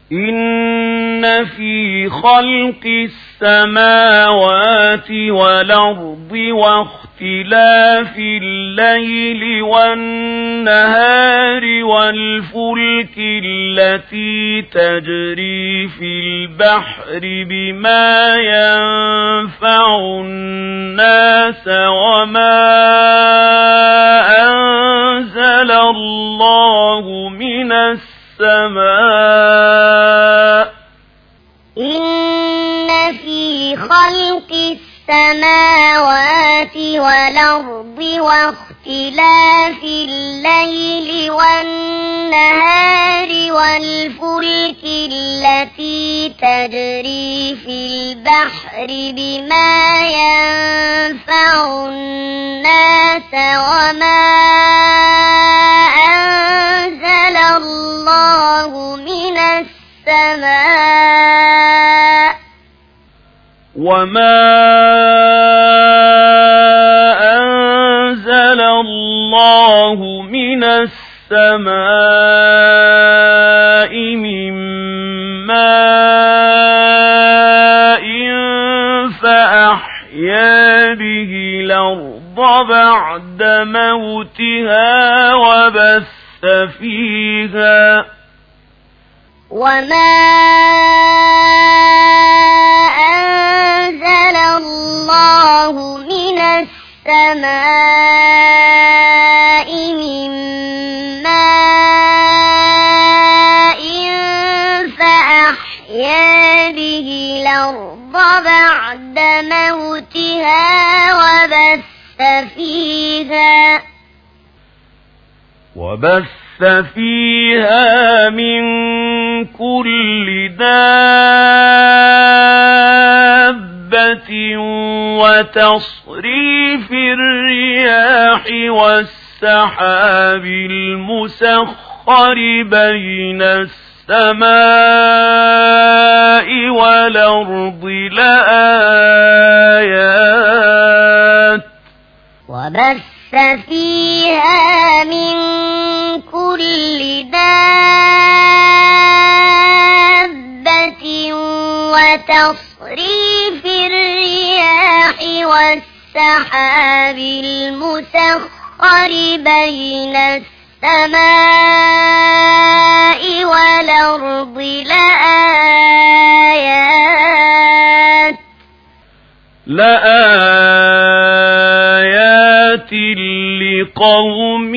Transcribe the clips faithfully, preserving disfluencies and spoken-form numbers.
إن في خلق السماوات والأرض واختلاف الليل والنهار والفلك التي تجري في البحر بما ينفع الناس وما أنزل الله من السماء إن في خلق السماوات والأرض واختلاف الليل والنهار والفلك التي تجري في البحر بما ينفع الناس وما أنزل الله من السماء وما أنزل الله من السماء من ماء فأحيا به الأرض بعد موتها وبث فيها وما أنزل الله من السماء من ماء فأحيا به الأرض بعد موتها وبث فيها وبث فيها من كل دابة وتصريف الرياح والسحاب المسخر بين السماء والأرض لآيات وبث فيها من كل دابة وتصريف الرياح والسحاب المسخر بين السماء والأرض لآيات لآيات لقوم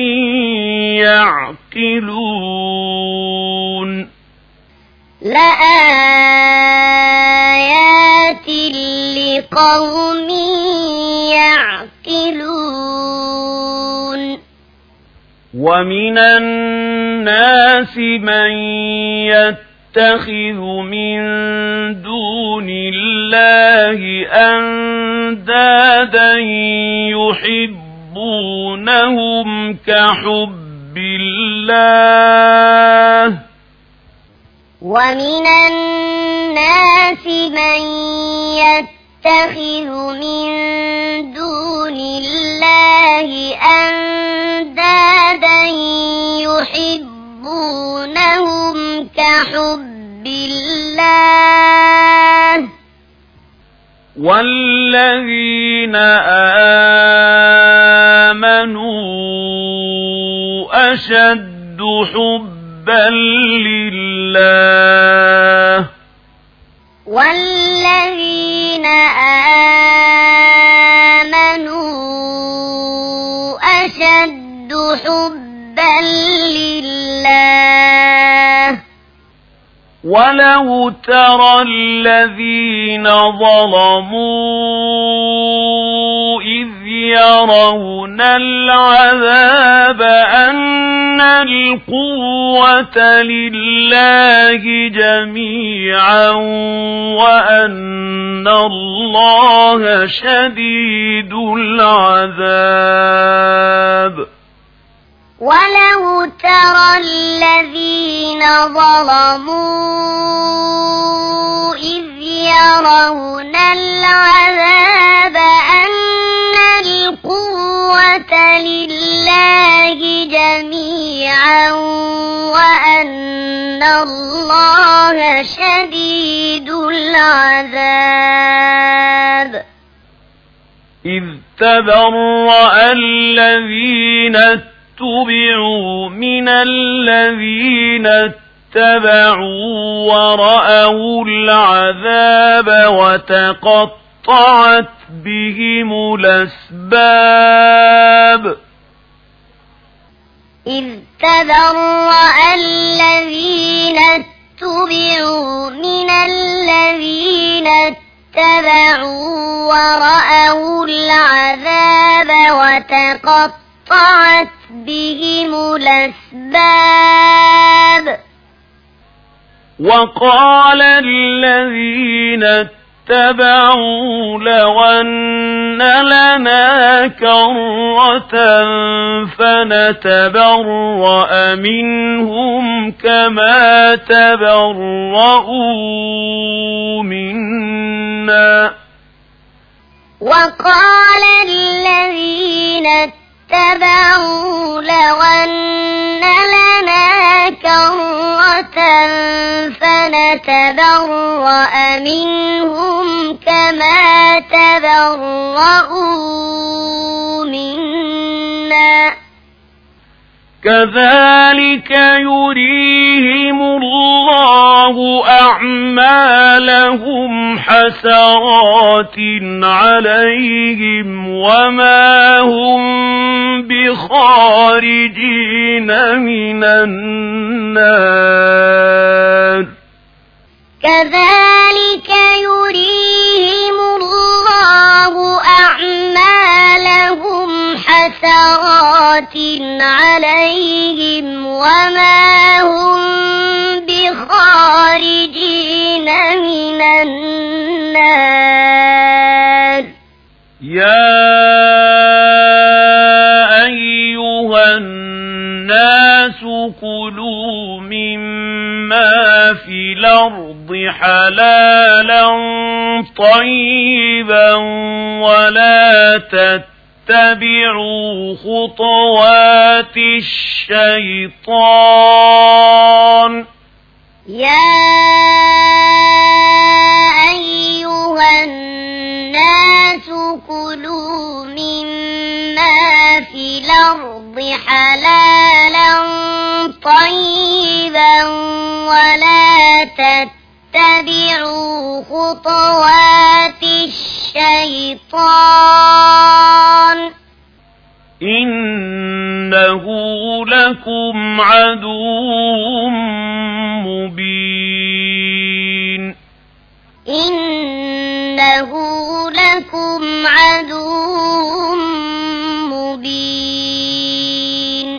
يعقلون لآيات لقوم يعقلون ومن الناس من يتخذ من دون الله أندادا يحبونهم كحب الله ومن الناس من يتخذ من دون الله أندادا يحبونهم كحب الله والذين آمنوا أشد حبا لله والذين آمنوا أشد حبا لله ولو ترى الذين ظلموا إذ يرون العذاب أن القوة لله جميعا وأن الله شديد العذاب ولو ترى الذين ظلموا إذ يرون العذاب أن القوة لله جميعا وأن الله شديد العذاب إذ تبرأ الذين اتبعوا من الذين اتبعوا ورأوا العذاب وتقطعت بهم الأسباب إذ تبرأ الذين اتبعوا من الذين اتبعوا ورأوا العذاب وتقطعت بهم الأسباب وقال الذين اتبعوا لو أن لنا كرة فنتبرأ منهم كما تبرؤوا منا وقال الذين اتبعوا لو أن لنا كرة فنتبرأ منهم كما تبرؤوا منا كذلك يريهم الله أعمالهم حسرات عليهم وما هم بخارجين من النار كذلك يريهم الله أعمالهم حسرات عليهم وما هم بخارجين من النار يا أيها الناس كلوا مما في الأرض حلالا طيبا ولا تتبعوا خطوات الشيطان يا أيها الناس كلوا مما في الأرض حلالا طيبا ولا تتبعوا خطوات الشيطان إنه لكم عدو مبين إنه لكم عدو مبين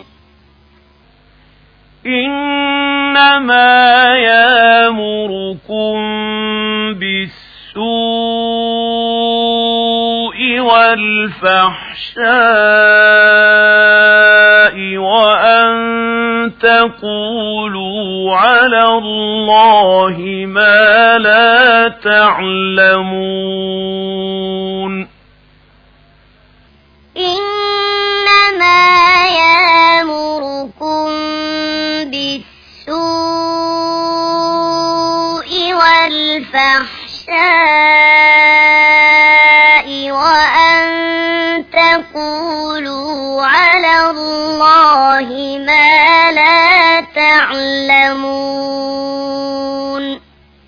إنما يأمركم بالسوء والفحشاء وأن تقولوا على الله ما لا تعلمون إنما يأمركم بالسوء والفحشاء وأن تقولوا على الله ما لا تعلمون